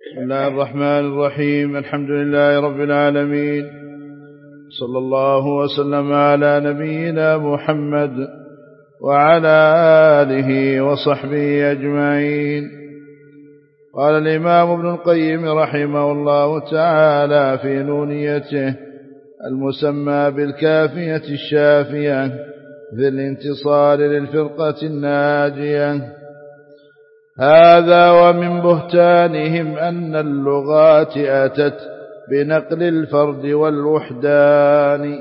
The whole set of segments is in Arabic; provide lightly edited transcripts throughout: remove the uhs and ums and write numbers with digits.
بسم الله الرحمن الرحيم. الحمد لله رب العالمين، صلى الله وسلم على نبينا محمد وعلى آله وصحبه أجمعين. قال الإمام ابن القيم رحمه الله تعالى في نونيته المسمى بالكافية الشافية في الانتصار للفرقة الناجية: هذا ومن بهتانهم أن اللغات أتت بنقل الفرد والوحدان.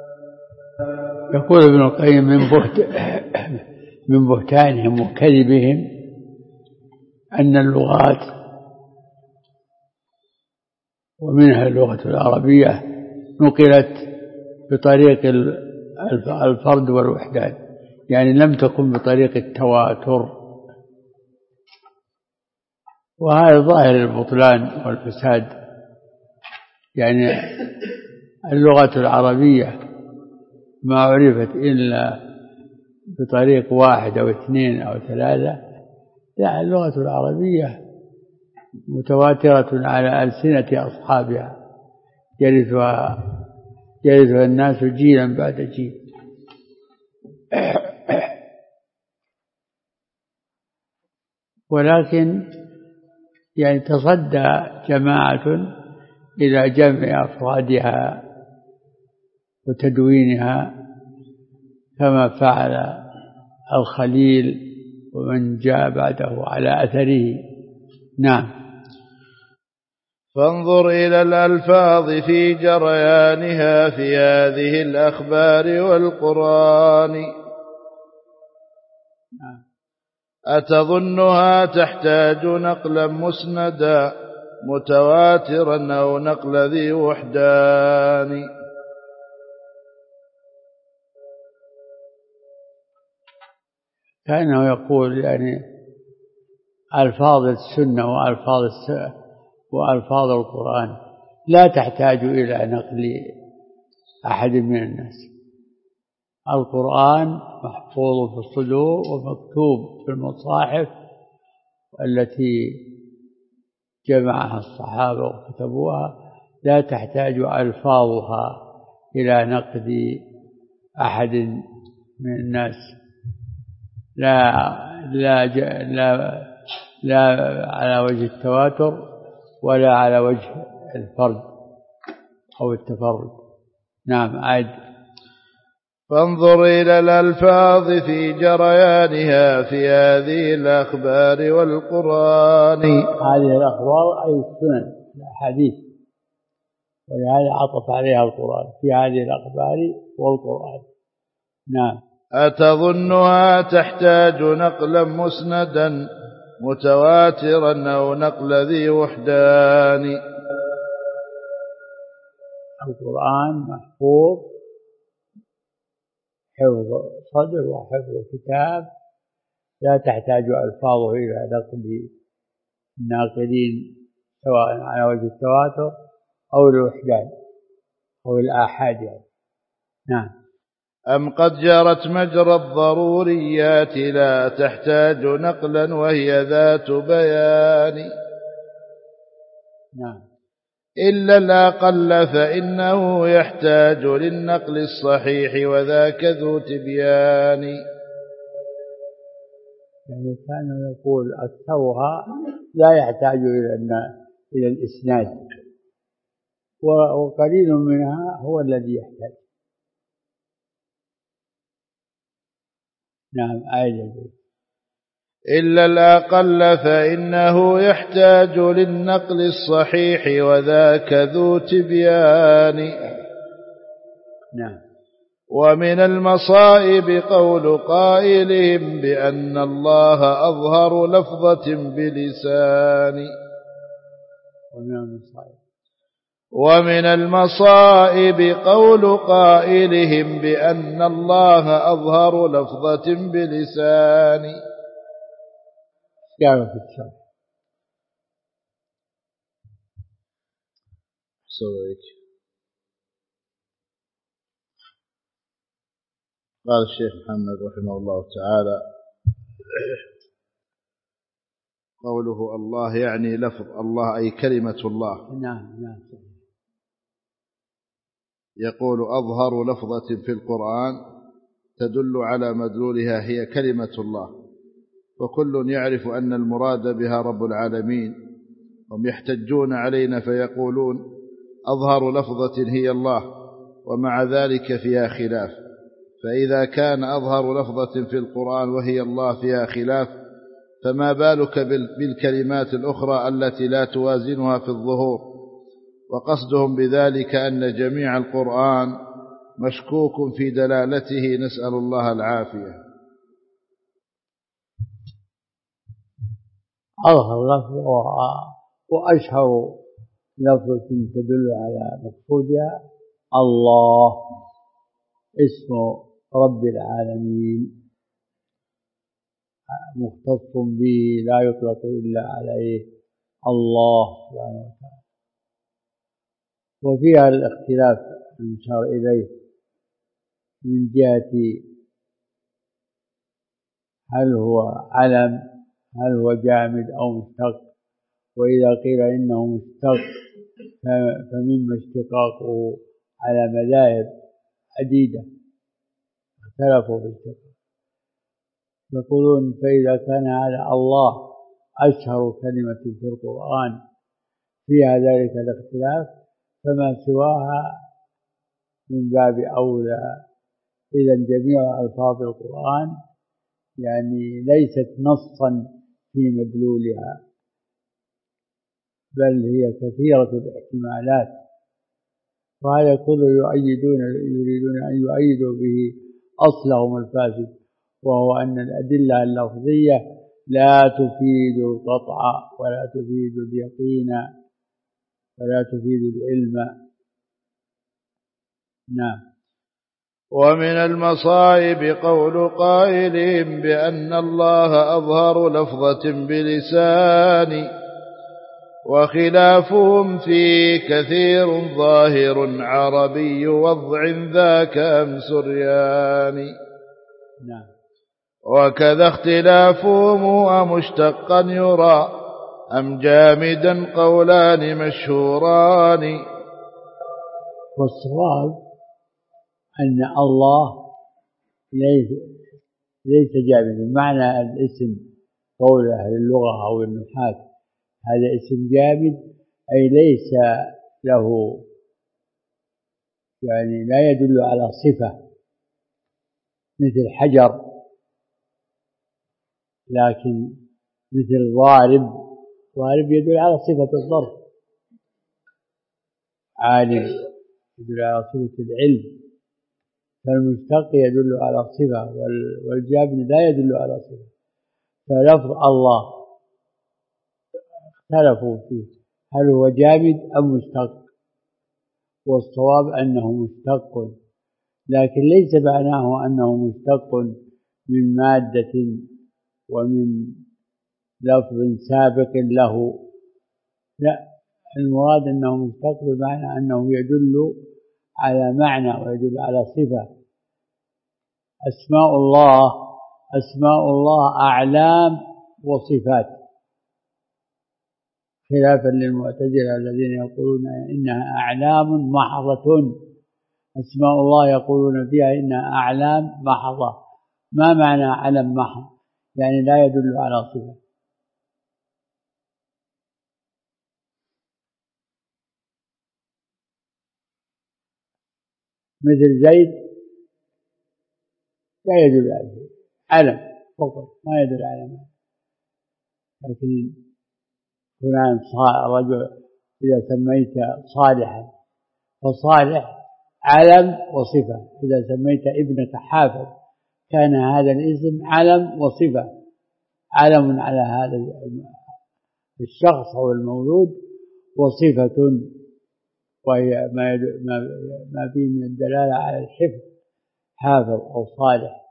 يقول ابن القيم من بهتانهم وكذبهم أن اللغات ومنها اللغة العربية نقلت بطريق الفرد والوحدان، يعني لم تكن بطريق التواتر، وهذا ظاهر البطلان والفساد. يعني اللغة العربية ما عرفت إلا بطريق واحد أو اثنين أو ثلاثة، لا، اللغة العربية متواترة على ألسنة أصحابها، يرثها الناس جيلا بعد جيل. ولكن يعني تصدى جماعة إلى جمع أفرادها وتدوينها كما فعل الخليل ومن جاء بعده على أثره. نعم. فانظر إلى الألفاظ في جريانها في هذه الأخبار والقرآن. نعم. أتظنها تحتاج نقلا مسندا متواترا أو نقل ذي وحدان؟ كأنه يقول يعني ألفاظ السنة وألفاظ القرآن لا تحتاج إلى نقل أحد من الناس. القرآن محفوظ في الصدور ومكتوب في المصاحف التي جمعها الصحابة وكتبوها، لا تحتاج ألفاظها إلى نقد أحد من الناس، لا على وجه التواتر ولا على وجه الفرد أو التفرد. نعم. عاد. فانظر إلى الألفاظ في جريانها في هذه الأخبار والقرآن. هذه الأخبار أي السنن الحديث، ولهذا عطف عليها القرآن في هذه الأخبار والقرآن. نعم. أتظنها تحتاج نقلا مسندا متواترا أو نقل ذي وحدان؟ القرآن محفوظ حفظ صدر وحفظ كتاب، لا تحتاج ألفاظه إلى نقل الناقلين سواء على وجه التواتر أو الوحدان أو الآحاد. نعم. أم قد جرت مجرى الضروريات لا تحتاج نقلا وهي ذات بيان؟ نعم. إلا الأقل فإنه يحتاج للنقل الصحيح وذاك ذو تبيان. يعني كان يقول أكثرها لا يحتاج إلى الإسناد، وقليل منها هو الذي يحتاج. نعم. أيضا. إلا الأقل فإنه يحتاج للنقل الصحيح وذاك ذو تبيان. نعم. ومن المصائب قول قائلهم بأن الله أظهر لفظة بلسان. ومن المصائب قول قائلهم بأن الله أظهر لفظة بلسان. قالوا في الشرح. قال الشيخ محمد رحمه الله تعالى: قوله الله يعني لفظ الله أي كلمة الله. نعم. يقول أظهر لفظة في القرآن تدل على مدلولها هي كلمة الله، وكل يعرف أن المراد بها رب العالمين. هم يحتجون علينا فيقولون أظهر لفظة هي الله، ومع ذلك فيها خلاف. فإذا كان أظهر لفظة في القرآن وهي الله فيها خلاف، فما بالك بالكلمات الأخرى التي لا توازنها في الظهور. وقصدهم بذلك أن جميع القرآن مشكوك في دلالته، نسأل الله العافية. أظهر لفظ وأشهر لفظة تدل على مقصودها الله، اسم رب العالمين مختص به لا يطلق إلا عليه الله سبحانه وتعالى. وفيها الاختلاف المشار إليه من جهة هل هو علم، هل هو جامد أو مشتق. وإذا قيل إنه مشتق فمما اشتقاقه على مذاهب عديدة اختلفوا في الاشتقاق. يقولون فإذا كان هذا الله أشهر كلمة في القرآن فيها ذلك الاختلاف، فما سواها من باب أولى. إذا جميع ألفاظ القرآن يعني ليست نصا في مدلولها، بل هي كثيرة الاحتمالات. وهذا كله يريدون أن يؤيدوا به أصلهم الفاسد، وهو أن الأدلة اللفظية لا تفيد القطع ولا تفيد اليقين ولا تفيد العلم. نعم. ومن المصائب قول قائلهم بأن الله أظهر لفظة بلسان، وخلافهم في كثير ظاهر عربي وضع ذاك أم سريان. نعم. وكذا اختلافهم أمشتقا يرى أم جامدا قولان مشهوران. والصواب أن الله ليس جامدا. معنى الاسم قول أهل اللغة أو النحاة هذا اسم جامد، أي ليس له يعني لا يدل على صفة مثل حجر، لكن مثل ضارب يدل على صفة الضرب، عالم يدل على صفة العلم. فالمشتق يدل على صفة والجامد لا يدل على صفة. فلفظ الله اختلفوا فيه هل هو جامد أم مشتق، والصواب أنه مشتق، لكن ليس معناه أنه مشتق من مادة ومن لفظ سابق له، لا، المراد أنه مشتق بمعنى أنه يدل على معنى ويدل على صفة. أسماء الله أعلام وصفات، خلافا للمعتزلة الذين يقولون إنها أعلام محضة. أسماء الله يقولون فيها إنها أعلام محضة. ما معنى علم محض؟ يعني لا يدل على صفة. مثل زيد لا يدل على شيء، علم فقط ما يدل على معنى. لكن فلان رجل إذا سميت صالحا فصالح علم وصفة. إذا سميت ابنك حافظ كان هذا الاسم علم وصفة، علم على هذا الشخص أو المولود، وصفة وهي ما فيه من الدلالة على الحفظ، حافظ أو صالح.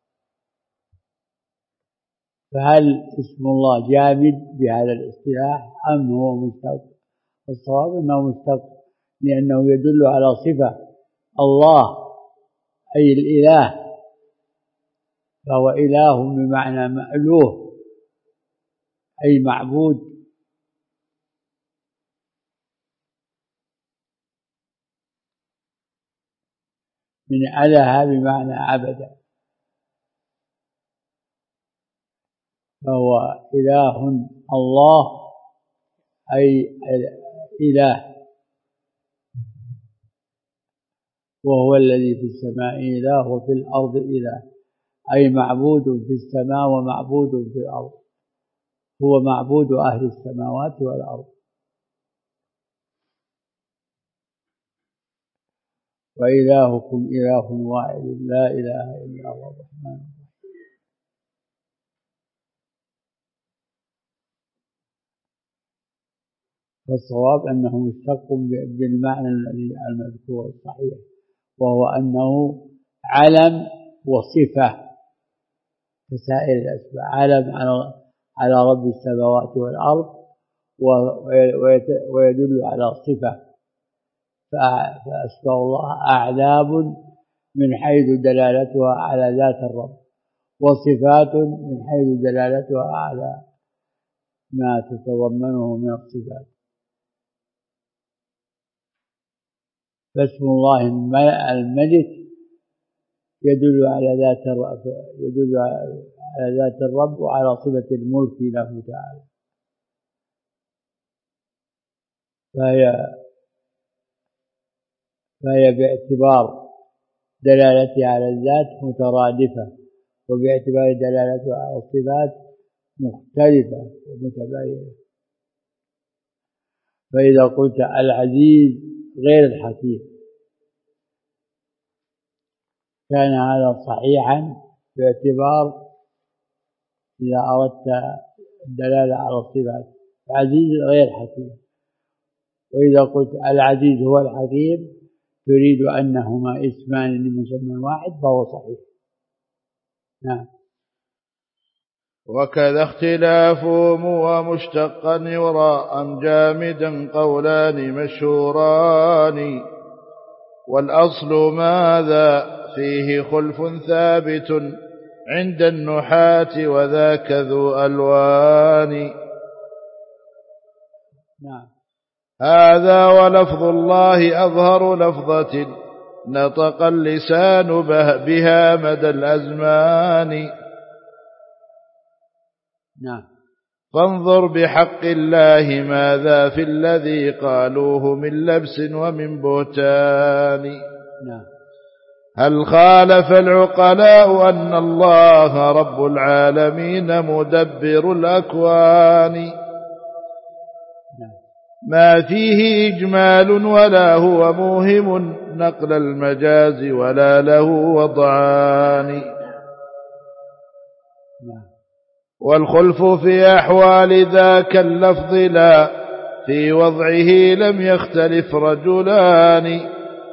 فهل اسم الله جامد بهذا الاصطلاح أم هو مشتق؟ الصواب أنه مشتق، لأنه يدل على صفة. الله أي الإله، فهو إله بمعنى مألوه، أي معبود، من أله بمعنى عبد، فهو إله الله أي إله، وهو الذي في السماء إله وفي الأرض إله، أي معبود في السماء ومعبود في الأرض، هو معبود أهل السماوات والأرض. وإلهكم إله واحد لا إله إلا هو الرحمن الرحيم. فالصواب أنه مشتق بالمعنى الذي المذكور الصحيح، وهو أنه علم وصفة كسائر الأسماء، علم على رب السماوات والأرض، ويدل على صفة، فأسماء الله أعلام من حيث دلالتها على ذات الرب، وصفات من حيث دلالتها على ما تتضمنه من الصفات. فاسم الله الملك يدل على ذات الرب وعلى صفة الملك له تعالى، فهي باعتبار دلالتها على الذات مترادفة، وباعتبار دلالتها على الصفات مختلفة ومتباينة. فإذا قلت العزيز غير الحكيم كان هذا صحيحا باعتبار إذا أردت الدلالة على الصفات، العزيز غير حكيم. وإذا قلت العزيز هو الحكيم تريد أنهما اسمان لمسمى واحد فهو صحيح. نعم. وكذا اختلافهم ومشتقا يرى أم جامدا قولان مشهوران، والأصل ماذا فيه خلف ثابت عند النحاة وذاك ذو ألوان. نعم. هذا ولفظ الله أظهر لفظة نطق اللسان بها مدى الأزمان. نعم. فانظر بحق الله ماذا في الذي قالوه من لبس ومن بهتان. نعم. هل خالف العقلاء أن الله رب العالمين مدبر الأكوان؟ ما فيه إجمال ولا هو موهم نقل المجاز ولا له وضعان. والخلف في أحوال ذاك اللفظ لا في وضعه لم يختلف رجلان.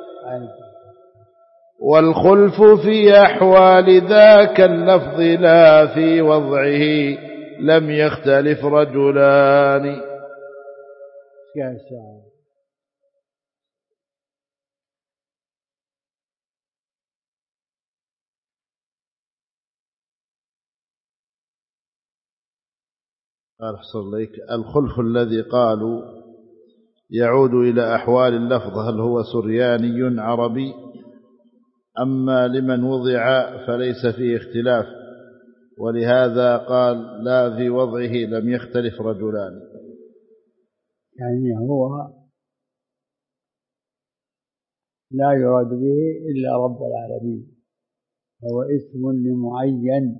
والخلف في أحوال ذاك اللفظ لا في وضعه لم يختلف رجلان. يا شاعر. قال حصل لك الخلف الذي قالوا يعود إلى أحوال اللفظ، هل هو سرياني عربي؟ أما لمن وضع فليس فيه اختلاف، ولهذا قال لا في وضعه لم يختلف رجلان. يعني هو لا يراد به إلا رب العالمين، هو اسم لمعين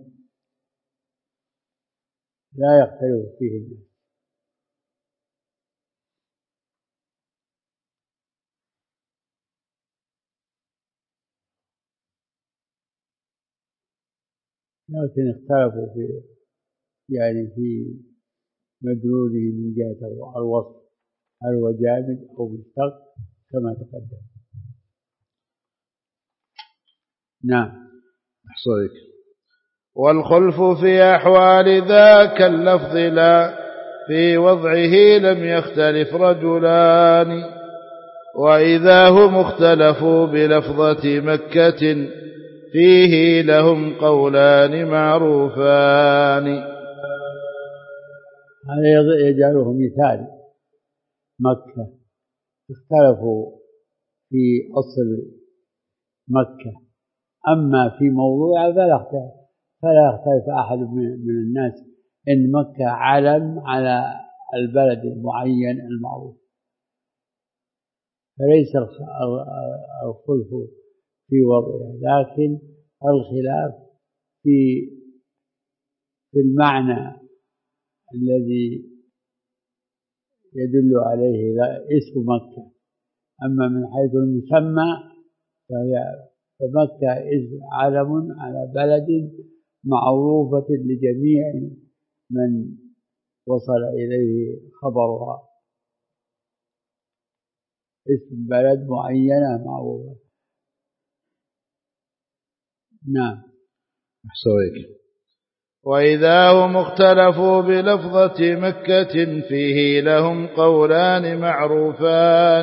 لا يختلف فيه الناس. لكن اختلفوا في مدلوله من جهة الوصف، هل هو جامد أو مشتق كما تقدم. نعم. أحصيك. والخلف في أحوال ذاك اللفظ لا في وضعه لم يختلف رجلان. وإذا هم اختلفوا بلفظة مكة فيه لهم قولان معروفان. هذا يجعله مثال. مكة اختلفوا في أصل مكة، أما في موضوع فلا يختلف أحد من الناس إن مكة علم على البلد المعين المعروف، فليس الخلف في وضعه، لكن الخلاف في المعنى الذي يدل عليه اسم مكة. أما من حيث المسمى فمكة علم على بلد معروفة لجميع من وصل إليه خبرها، اسم بلد معينة معروفة. نعم. أحسويك. وإذا هم اختلفوا بلفظة مكة فيه لهم قولان معروفان،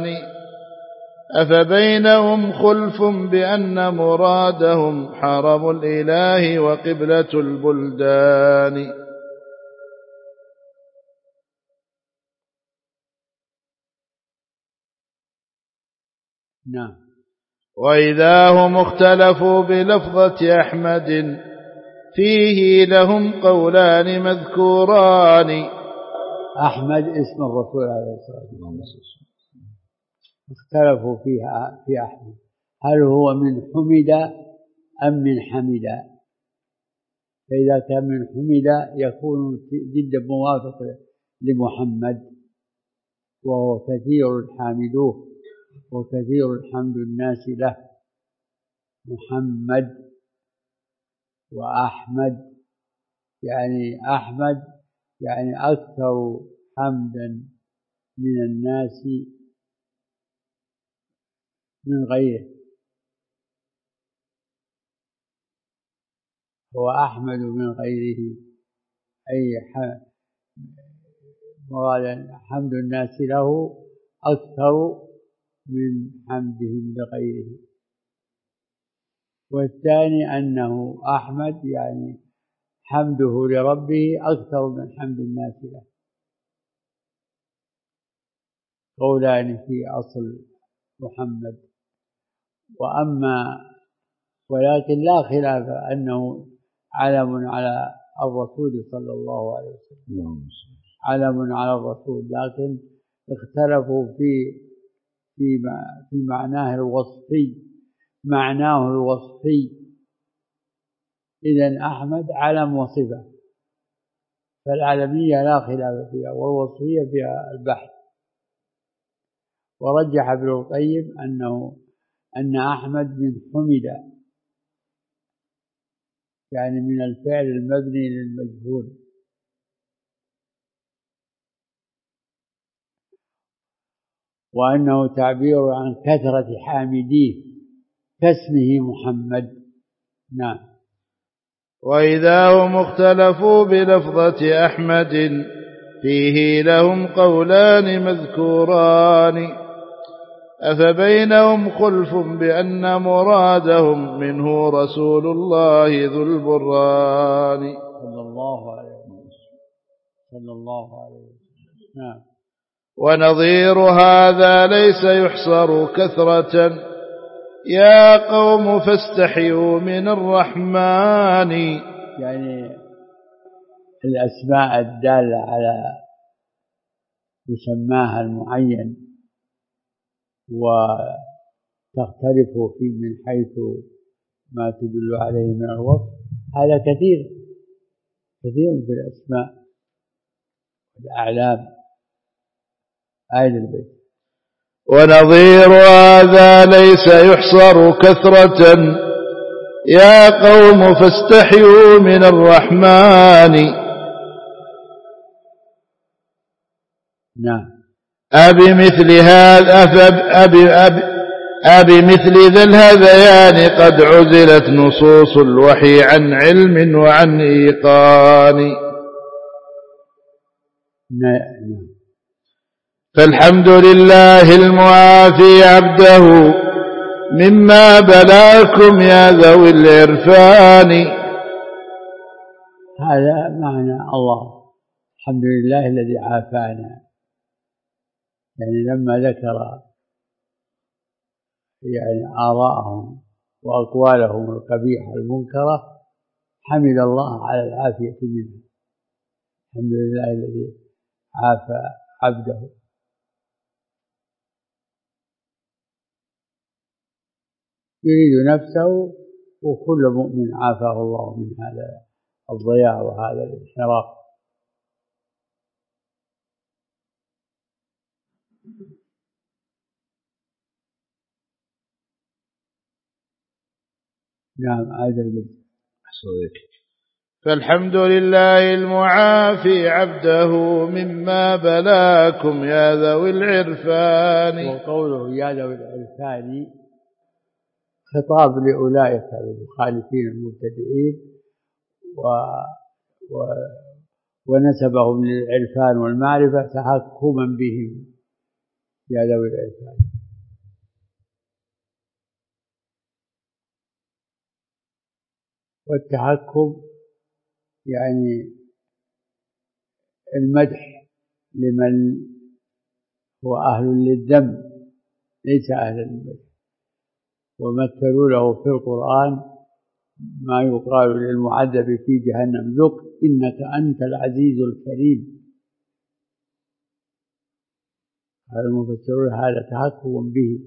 أفبينهم خلف بأن مرادهم حرم الإله وقبلة البلدان. نعم. وإذا هم اختلفوا بلفظة أحمد فيه لهم قولان مذكوران. أحمد اسم الرسول عليه الصلاة والسلام، اختلفوا فيها في أحمد، هل هو من حمد أم من حمد؟ فإذا كان من حمد يكون جدا موافق لمحمد، وهو كثير الحامدوه وكثير الحمد الناس له. محمد وأحمد يعني أحمد يعني أكثر حمدا من الناس من غيره، هو أحمد من غيره، أي مراد حمد الناس له أكثر من حمدهم لغيره. والثاني أنه أحمد يعني حمده لربه أكثر من حمد الناس له. قولان في أصل محمد. ولكن لا خلاف أنه علم على الرسول صلى الله عليه وسلم، علم على الرسول، لكن اختلفوا في معناه الوصفي. إذن أحمد علم وصفة، فالعلمية لا خلاف فيها، والوصفية فيها البحث. ورجح ابن القيم أن أحمد من حمد، يعني من الفعل المبني للمجهول، وأنه تعبير عن كثرة حامديه كاسمه محمد. نعم. وإذا هم اختلفوا بلفظة أحمد فيه لهم قولان مذكوران، أفبينهم خلف بأن مرادهم منه رسول الله ذو البرهان. صلى الله عليه وسلم. نعم. ونظير هذا ليس يحصر كثرة، يا قوم فاستحيوا من الرحمن. يعني الأسماء الدالة على مسماها المعين وتختلف من حيث ما تدل عليه من الوصف، هذا كثير في الأسماء والأعلام. آية البيت. ونظير هذا ليس يحصر كثرة، يا قوم فاستحيوا من الرحمن. نعم. أبمثل ذا الهذيان قد عزلت نصوص الوحي عن علم وعن إيقان. نعم. فالحمد لله المعافي عبده مما بلاكم يا ذوي العرفان. هذا معنى الله الحمد لله الذي عافانا، يعني لما ذكر يعني آراءهم وأقوالهم القبيحة المنكرة حمد الله على العافية منه. الحمد لله الذي عافى عبده. يريد نفسه، وكل مؤمن عافاه الله من هذا الضياع وهذا الانحراف. نعم عاد البيت. فالحمد لله المعافي عبده مما بلاكم يا ذوي العرفان. وقوله يا ذوي العرفان خطاب لأولئك المخالفين المبتدئين ونسبهم للعرفان والمعرفة تحكما بهم يا ذوي العرفان. والتحكم يعني المدح لمن هو أهل للذم ليس أهلا للمدح. ومثلوا له في القرآن ما يقال للمعذب في جهنم ذق إنك أنت العزيز الكريم. قال المفسرون هذا تحكم به،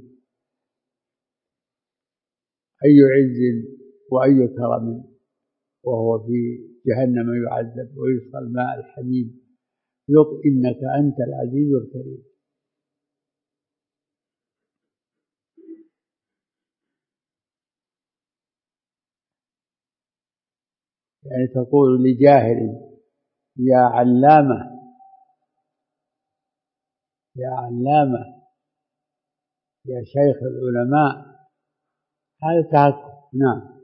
أي عز وأي كرم وهو في جهنم يعذب ويسقى الماء الحميم ذق إنك أنت العزيز الكريم. يعني تقول لجاهل يا علامة يا علامة يا شيخ العلماء، هذا تحكم. نعم.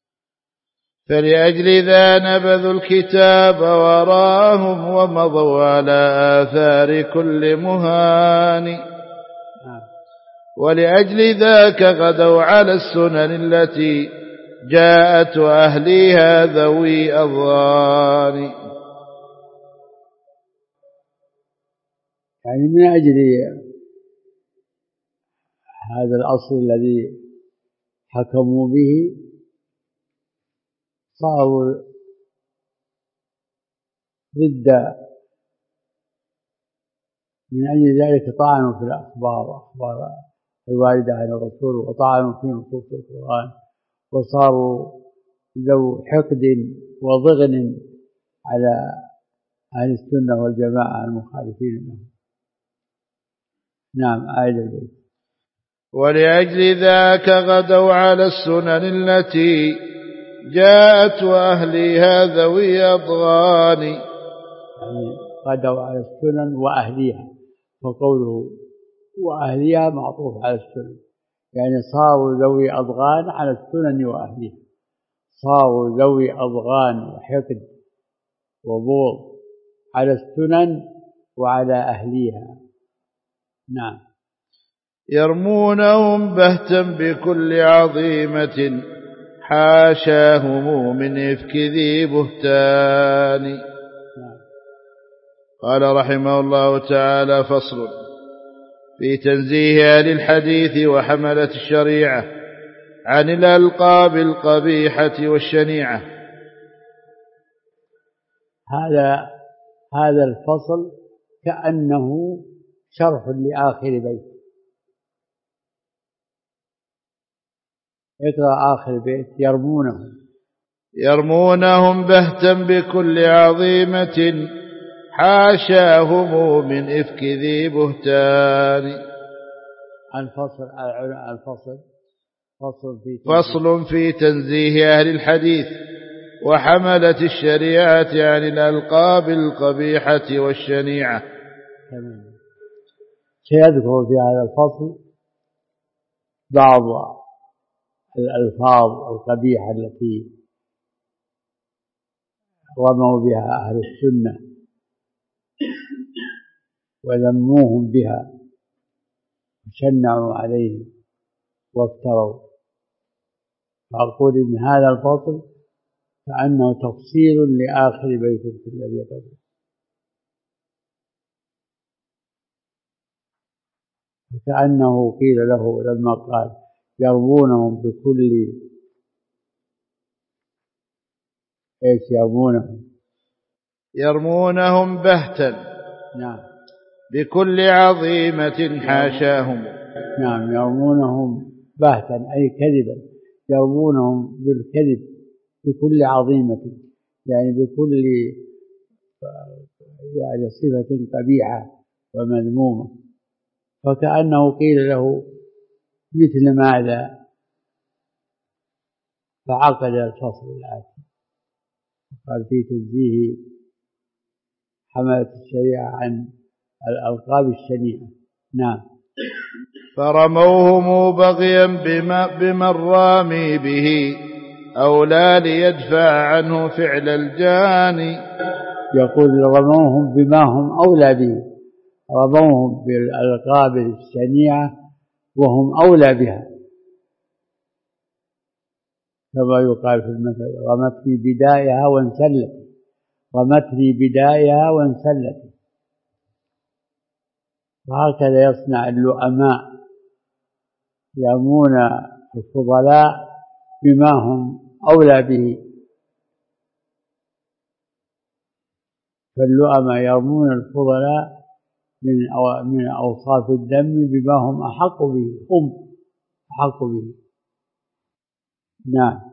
فلأجل ذا نبذوا الكتاب وراهم ومضوا على آثار كل مهان. ولأجل ذاك غدوا على السنن التي جاءت أهليها ذوي أضغان. يعني من أجل هذا الأصل الذي حكموا به صاروا ضد، من أجل ذلك طعنوا في الأخبار الواردة عن الرسول وطعنوا في نصوص القرآن، وصاروا ذو حقد وضغن على أهل السنة والجماعة المخالفين لهم. نعم آية البيت. ولأجل ذاك غدوا على السنن التي جاءت وأهليها ذوي أضغان. يعني غدوا على السنن وأهليها، فقوله وأهليها معطوف على السنن، يعني صاروا ذوي أضغان على السنن وأهليها، صاروا ذوي أضغان وحقد وبغض على السنن وعلى أهليها. نعم. يرمونهم بهتا بكل عظيمة حاشاهم من إفك ذي بهتان. قال رحمه الله تعالى: فصل في تنزيه أهل الحديث وحملة الشريعة عن الألقاب القبيحة والشنيعة. هذا الفصل كأنه شرح لآخر بيت. اقرأ آخر بيت. يرمونهم بهتا بكل عظيمة حاشاهم من إفك ذي بهتان. فصل في تنزيه أهل الحديث وحملة الشريعة عن الألقاب القبيحة والشنيعة. سيذكر في هذا الفصل بعض الألفاظ القبيحة التي رموا بها أهل السنة وذموهم بها وشنعوا عليهم وافتروا. فأقول إن هذا الفصل كأنه تفصيل لآخر بيت في الذي قبله. كأنه قيل له لما قال يرمونهم بكل إيش يرمونهم بهتا. نعم. بكل عظيمة حاشاهم. نعم، يرمونهم بهتا أي كذبا، يرمونهم بالكذب بكل عظيمة، يعني بكل يعني صفة قبيحة ومذمومة. فكأنه قيل له مثل ماذا، فعقد الفصل الآتي قال في تنزيه حملة الشريعة عن الألقاب الشنيعة. نعم. فرموهم بغيا بمن رامي به أولى ليدفع عنه فعل الجاني. يقول رموهم بما هم أولى به، رموهم بالألقاب الشنيعة وهم أولى بها، كما يقال في المثل رمتني بدايها وانسلت، رمتني بدايها وانسلت. وهكذا يصنع اللؤماء، يرمون الفضلاء بما هم أولى به. فاللؤماء يرمون الفضلاء من أوصاف الذم بما هم أحق به، هم أحق به. نعم.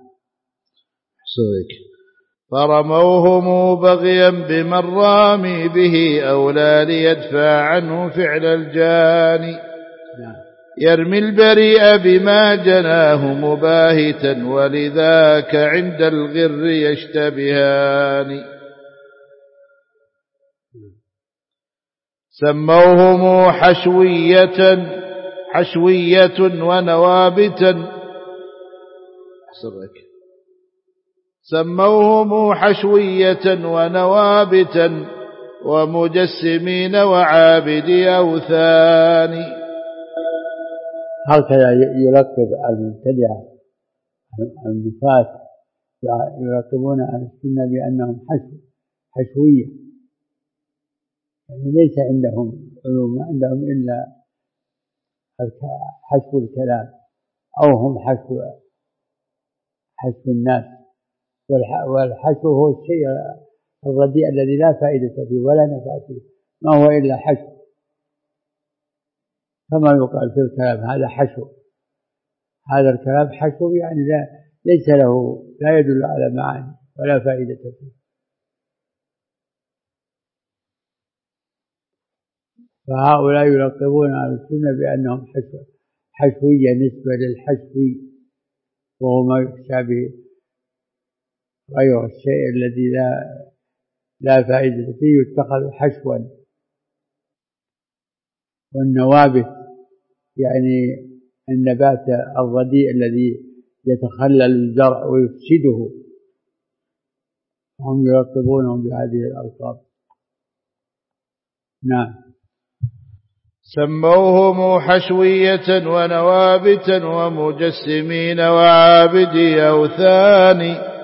فرموهم بغيا بمن رامي به أولى ليدفع عنه فعل الجاني. نعم. يرمي البريء بما جناه مباهتا ولذاك عند الغر يشتبهان. سموهم حشوية ونوابتا. سموهم حشوية ونوابتا ومجسمين وعابدي أوثان. هكذا يلقب المبتدعة النفاة، يلقبون أهل السنة بأنهم حشوية، يعني ليس عندهم علوم، ما عندهم إلا حشو الكلام، أو هم حشو الناس. والحشو هو الشيء الرديء الذي لا فائدة فيه ولا نفع فيه، ما هو إلا حشو، كما يقال في الكلام هذا حشو، هذا الكلام حشو، يعني ليس له، لا يدل على معاني ولا فائدة فيه. فهؤلاء يلقبون على السنة بأنهم حشوية نسبة للحشوي، وهو ما يشابه غير الشيء الذي لا فائدة فيه يتخذ حشوا. والنوابت يعني النبات الرديء الذي يتخلل الزرع ويفسده، هم يلقبونهم بهذه الألقاب. نعم. سموهم حشوية ونوابتا ومجسمين وعابدي أوثان.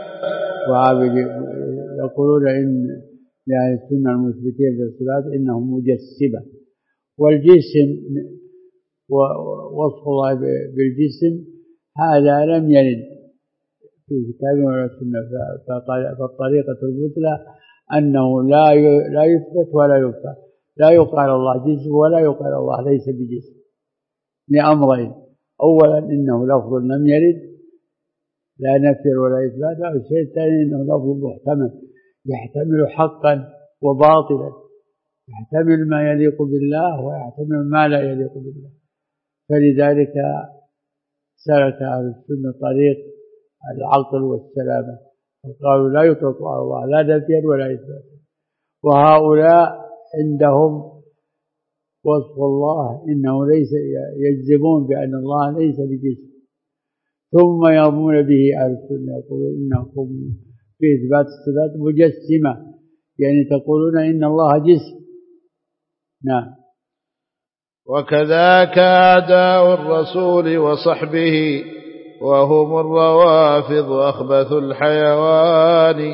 يقولون إن لأهل السنة المثبتين للصفات إنهم مجسمة، والجسم ووصف الله بالجسم هذا لم يرد في كتاب ولا سنة. فالطريقة المثلى أنه لا يثبت ولا يثبت، لا يقال الله جسم ولا يقال الله ليس بجسم، لأمرين: أولا إنه لفظ لم يرد لا نفي ولا إثبات، والشيء الثاني إنه لفظ محتمل يحتمل حقا وباطلا، يحتمل ما يليق بالله ويحتمل ما لا يليق بالله. فلذلك سلك أهل السنة طريق العقل والسلامة، وقالوا لا يطلق على الله لا نفيا ولا إثباتا. وهؤلاء عندهم وصف الله إنه ليس، يجزمون بأن الله ليس بجسم، ثم يرمون به أهل السنة يقولون إنكم في إثبات الصفات مجسمة، يعني تقولون إن الله جسم. نعم. وكذاك أعداء الرسول وصحبه وهم الروافض أخبث الحيوان.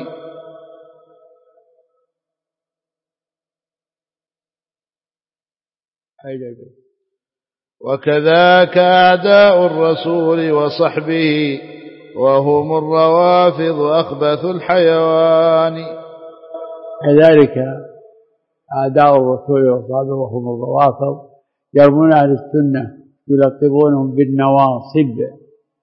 وكذاك أعداء الرسول وصحبه وهم الروافض أخبث الحيوان. كذلك أعداء الرسول وصحبه وهم الروافض يرمون أهل السنة يلقبونهم بالنواصب،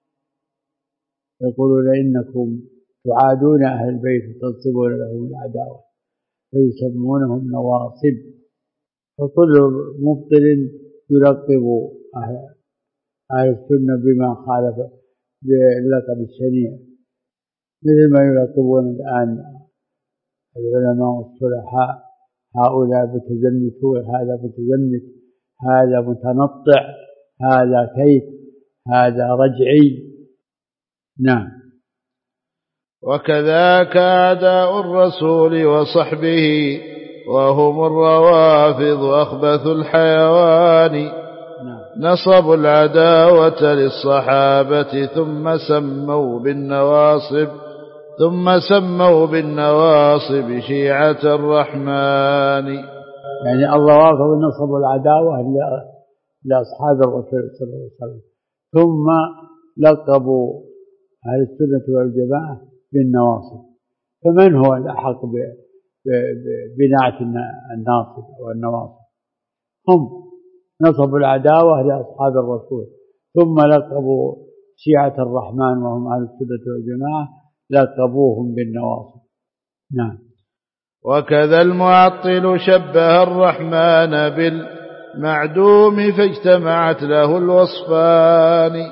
يقولون إنكم تعادون أهل البيت وتنصبون لهم العداوة فيسمونهم نواصب. فكل مبطل يلقب أهل السنة بما خالف باللقب الشنيع، مثل ما يلقبون الآن العلماء الصلحاء هؤلاء متزمتون، هذا متزمت، هذا متنطع، هذا كيف، هذا رجعي. نعم. وكذاك أعداء الرسول وصحبه وهم الروافض أخبث الحيوان. نصبوا العداوة للصحابة ثم سموا بالنواصب شيعة الرحمن. يعني الروافض نصبوا العداوة لأصحاب الرسول صلى الله عليه وسلم، ثم لقبوا أهل السنة والجماعة بالنواصب. فمن هو الأحق بنعت الناصب والنواصب؟ هم نصبوا العداوة لأصحاب الرسول، ثم لقبوا شيعة الرحمن وهم أهل السنة والجماعة لقبوهم بالنواصب. نعم. وكذا المعطل شبه الرحمن بالمعدوم فاجتمعت له الوصفان.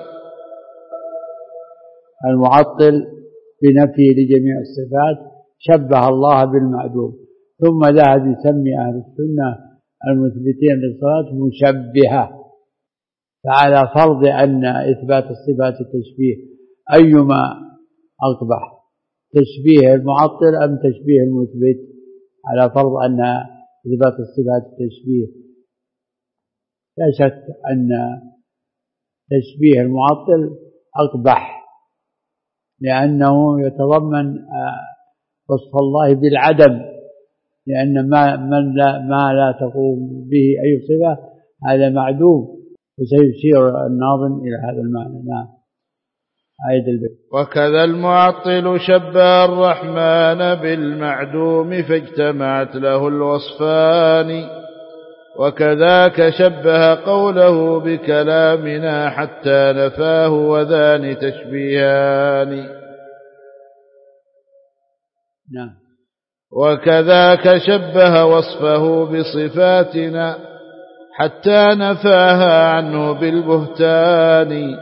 المعطل بنفيه لجميع الصفات شبه الله بالمعدوم، ثم ذهب يسمي أهل السنة المثبتين للصفات مشبهة. فعلى فرض أن إثبات الصفات التشبيه أيما أقبح، تشبيه المعطل أم تشبيه المثبت؟ على فرض أن إثبات الصفات التشبيه، لا شك أن تشبيه المعطل أقبح، لأنه يتضمن وصف الله بالعدم، لأن ما لا تقوم به أي صفة هذا معدوم، وسيشير الناظم إلى هذا المعنى. نعم. عيد البيت. وكذا المعطل شبه الرحمن بالمعدوم فاجتمعت له الوصفان. وكذاك شبه قوله بكلامنا حتى نفاه وذان تشبيهان. نعم. وكذاك شبه وصفه بصفاتنا حتى نفاها عنه بالبهتان.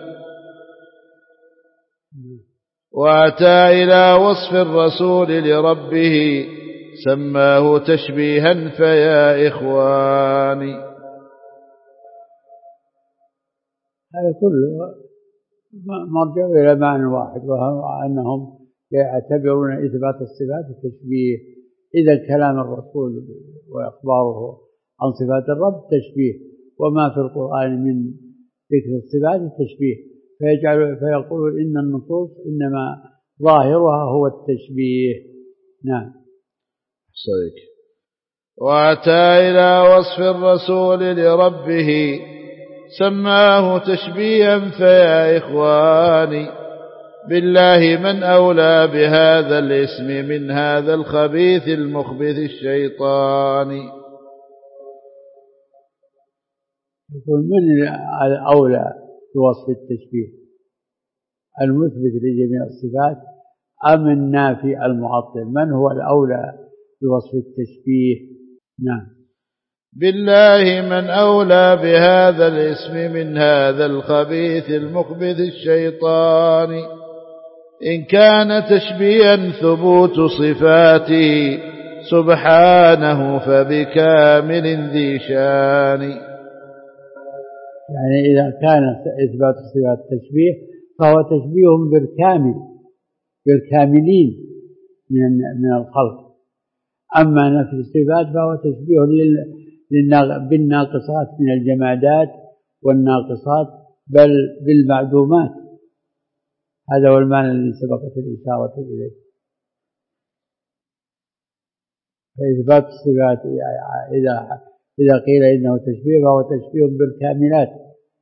وأتى إلى وصف الرسول لربه سماه تشبيها فيا إخواني. هذا كله مرجع إلى معنى واحد، وهو أنهم يعتبرون إثبات الصفات التشبيه. إذا كلام الرسول وإخباره عن صفات الرب تشبيه، وما في القرآن من ذكر الصفات التشبيه، فيقولون إن النصوص إنما ظاهرها هو التشبيه. نعم. صحيح. وأتى إلى وصف الرسول لربه سماه تشبيها فيا إخواني بالله من أولى بهذا الاسم من هذا الخبيث المخبث الشيطاني. يقول من الأولى بوصف التشبيه؟ المثبت لجميع الصفات أم النافي المعطل؟ من هو الأولى بوصف التشبيه؟ نعم. بالله من أولى بهذا الاسم من هذا الخبيث المخبث الشيطاني. إن كان تشبيها ثبوت صفاته سبحانه فبكامل ذي شان. يعني إذا كان إثبات صفات التشبيه فهو تشبيه بالكاملين من الخلق. أما نفي الصفات فهو تشبيه بالناقصات من الجمادات والناقصات بل بالمعدومات. هذا هو المعنى الذي سبقت الإشارة إليه. فإثبات الصفات إذا قيل إنه تشبيه فهو تشبيه بالكاملات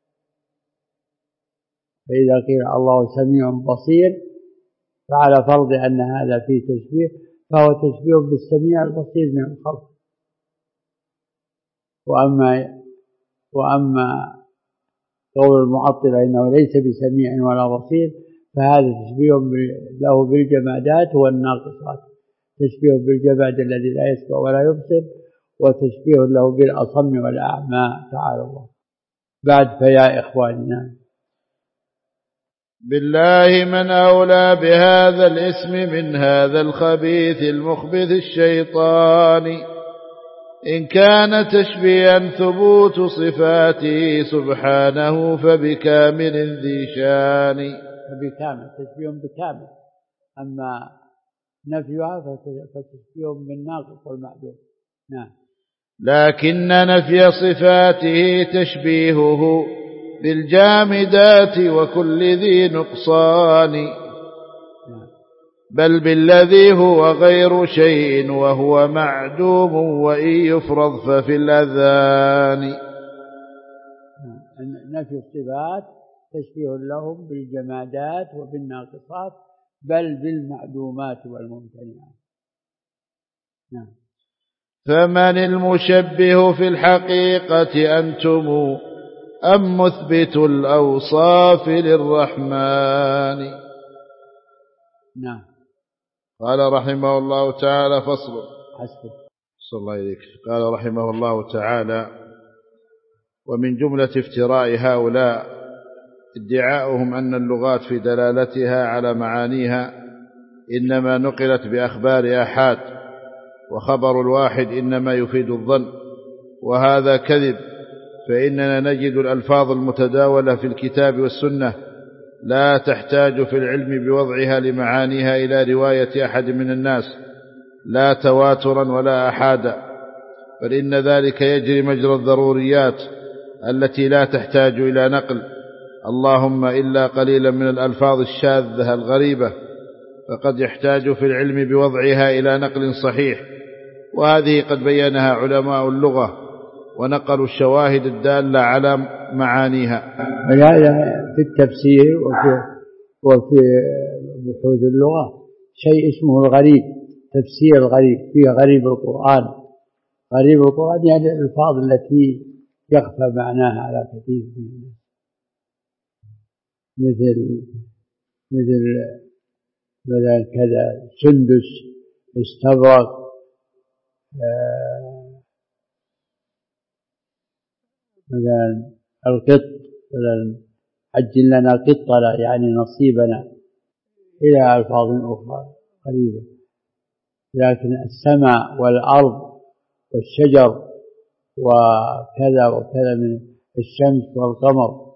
فإذا قيل الله سميع بصير فعلى فرض أن هذا فيه تشبيه فهو تشبيه بالسميع البصير من الخلق. وأما قول المعطلة إنه ليس بسميع ولا بصير فهذا تشبيه له بالجمادات والناقصات، تشبيه بالجماد الذي لا يسمع ولا يبصر، وتشبيه له بالأصم والأعمى تعالى الله. بعد فيا إخواننا بالله من أولى بهذا الاسم من هذا الخبيث المخبث الشيطان، إن كان تشبيها ثبوت صفاته سبحانه فبكامل ذي شان. فبكامل تشبيه بكامل، أما نفيها فتشبيه بالناقص والمعدوم. نعم. لكن نفي صفاته تشبيهه بالجامدات وكل ذي نقصان، بل بالذي هو غير شيء وهو معدوم وإن يفرض ففي الأذان. نفي الصفات تشبيه لهم بالجمادات وبالناقصات بل بالمعدومات والممتنعات. نعم. فمن المشبه في الحقيقة أنتم أم مثبت الأوصاف للرحمن؟ نعم. قال رحمه الله تعالى فصل. حسبك. صلى الله عليك. قال رحمه الله تعالى: ومن جملة افتراء هؤلاء ادعاؤهم أن اللغات في دلالتها على معانيها إنما نقلت بأخبار آحاد، وخبر الواحد إنما يفيد الظن، وهذا كذب، فإننا نجد الألفاظ المتداولة في الكتاب والسنة لا تحتاج في العلم بوضعها لمعانيها إلى رواية أحد من الناس لا تواترا ولا أحادا، بل إن ذلك يجري مجرى الضروريات التي لا تحتاج إلى نقل، اللهم إلا قليلا من الألفاظ الشاذة الغريبة فقد يحتاج في العلم بوضعها إلى نقل صحيح، وهذه قد بينها علماء اللغة ونقلوا الشواهد الدالة على معانيها. ولهذا في التفسير وفي بحوث اللغة شيء اسمه الغريب، تفسير الغريب، فيه غريب القرآن. غريب القرآن يعني الألفاظ التي يخفى معناها على كثير من الناس، مثل كذا سندس، استبرق، مثلا القط، مثلا عجل لنا قطنا يعني نصيبنا، إلى ألفاظ أخرى قريبة. لكن السماء والأرض والشجر وكذا وكذا من الشمس والقمر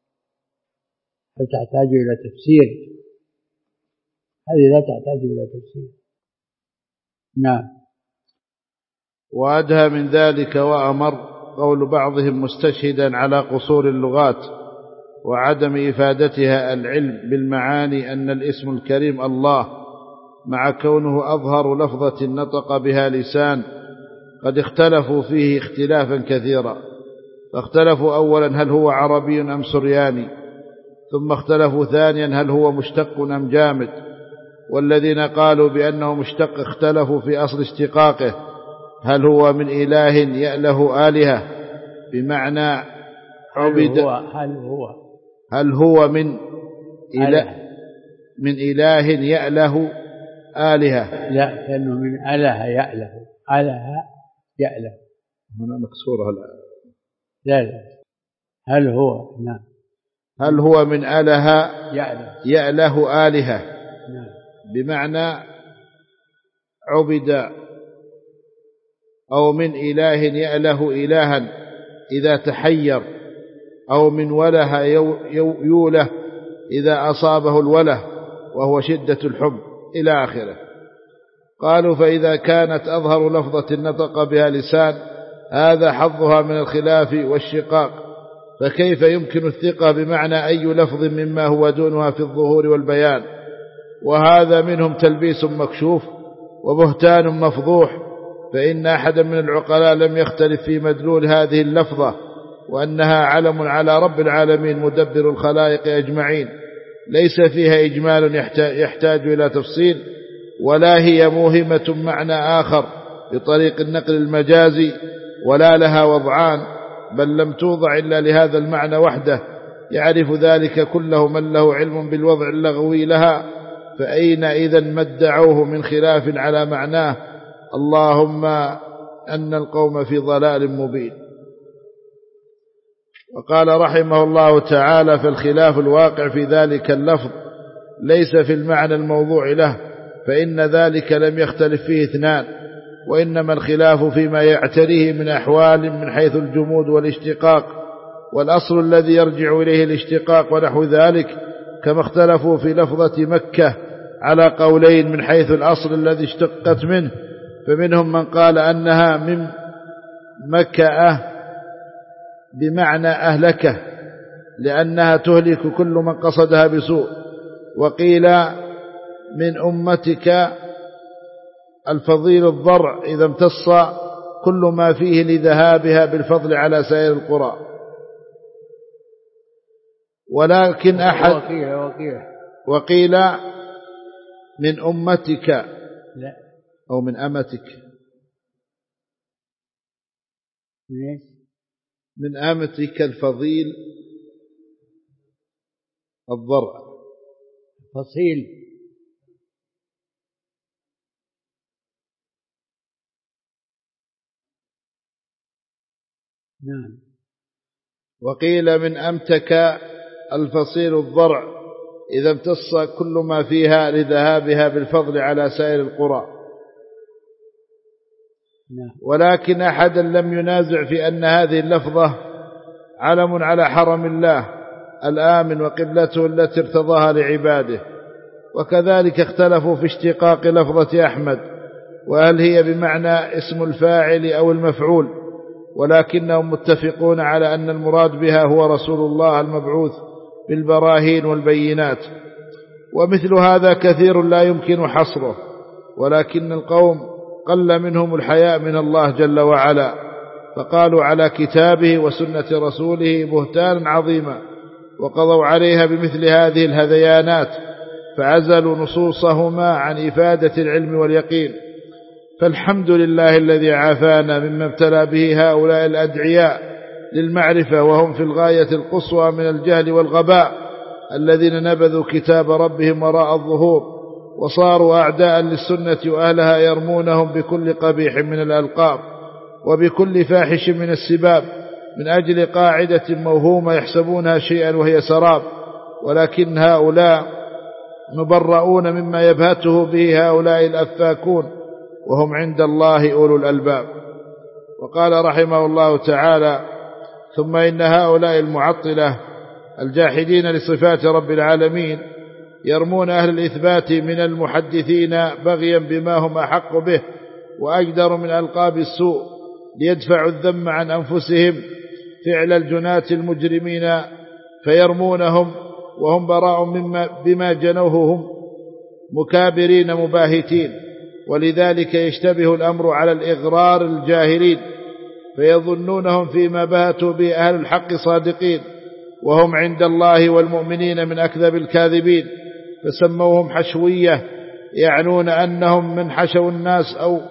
تحتاج إلى تفسير، هذه لا تحتاج إلى تفسير. نعم. وأدهى من ذلك وأمر قول بعضهم مستشهدا على قصور اللغات وعدم إفادتها العلم بالمعاني أن الاسم الكريم الله مع كونه أظهر لفظة نطق بها لسان قد اختلفوا فيه اختلافا كثيرا، فاختلفوا أولا هل هو عربي أم سرياني، ثم اختلفوا ثانيا هل هو مشتق أم جامد، والذين قالوا بأنه مشتق اختلفوا في أصل اشتقاقه، هل هو من إله يأله آلهة بمعنى عبد، هل هو من إله يأله آلهة، لا كأنه من أله يأله، أله يأله هنا مكسورة لا هل هو، نعم، هل هو من أله يأله آلهة، نعم، بمعنى عبد، أو من إله يأله إلها إذا تحير، أو من وله يوله إذا أصابه الوله وهو شدة الحب إلى آخره. قالوا فإذا كانت أظهر لفظة نطق بها لسان هذا حظها من الخلاف والشقاق، فكيف يمكن الثقة بمعنى أي لفظ مما هو دونها في الظهور والبيان؟ وهذا منهم تلبيس مكشوف وبهتان مفضوح، فإن أحدا من العقلاء لم يختلف في مدلول هذه اللفظة وأنها علم على رب العالمين مدبر الخلائق أجمعين، ليس فيها إجمال يحتاج إلى تفصيل، ولا هي موهمة معنى آخر بطريق النقل المجازي، ولا لها وضعان، بل لم توضع إلا لهذا المعنى وحده، يعرف ذلك كله من له علم بالوضع اللغوي لها، فأين إذن ما ادعوه من خلاف على معناه؟ اللهم أن القوم في ضلال مبين. وقال رحمه الله تعالى: فالخلاف الواقع في ذلك اللفظ ليس في المعنى الموضوع له، فإن ذلك لم يختلف فيه اثنان، وإنما الخلاف فيما يعتريه من أحوال من حيث الجمود والاشتقاق، والأصل الذي يرجع إليه الاشتقاق ونحو ذلك، كما اختلفوا في لفظة مكة على قولين من حيث الأصل الذي اشتقت منه، فمنهم من قال أنها من مكة بمعنى أهلكه لأنها تهلك كل من قصدها بسوء، وقيل من أمتك الفضيل الضرع إذا امتص كل ما فيه لذهابها بالفضل على سائر القرى. ولكن أحد وقيل من أمتك لا أو من أمتك من أمتك الفضيل الضرع فصيل. نعم. وقيل من أمتك الفصيل الضرع إذا امتص كل ما فيها لذهابها بالفضل على سائر القرى. ولكن أحدا لم ينازع في أن هذه اللفظة علم على حرم الله الآمن وقبلته التي ارتضاها لعباده. وكذلك اختلفوا في اشتقاق لفظة أحمد، وهل هي بمعنى اسم الفاعل أو المفعول، ولكنهم متفقون على أن المراد بها هو رسول الله المبعوث بالبراهين والبينات. ومثل هذا كثير لا يمكن حصره، ولكن القوم قل منهم الحياء من الله جل وعلا، فقالوا على كتابه وسنة رسوله بهتانا عظيما، وقضوا عليها بمثل هذه الهذيانات، فعزلوا نصوصهما عن إفادة العلم واليقين. فالحمد لله الذي عافانا مما ابتلى به هؤلاء الأدعياء للمعرفة، وهم في الغاية القصوى من الجهل والغباء، الذين نبذوا كتاب ربهم وراء الظهور، وصاروا أعداء للسنة وأهلها، يرمونهم بكل قبيح من الألقاب وبكل فاحش من السباب، من أجل قاعدة موهومة يحسبونها شيئا وهي سراب. ولكن هؤلاء مبرؤون مما يبهته به هؤلاء الأفاكون، وهم عند الله أولو الألباب. وقال رحمه الله تعالى: ثم إن هؤلاء المعطلة الجاحدين لصفات رب العالمين يرمون أهل الإثبات من المحدثين بغيا بما هم أحق به وأجدر من ألقاب السوء، ليدفعوا الذم عن أنفسهم فعل الجناة المجرمين، فيرمونهم وهم براء بما جنوه هم مكابرين مباهتين. ولذلك يشتبه الأمر على الإغرار الجاهلين، فيظنونهم فيما بهتوا به أهل الحق صادقين، وهم عند الله والمؤمنين من أكذب الكاذبين، فسموهم حشوية، يعنون أنهم من حشو الناس أو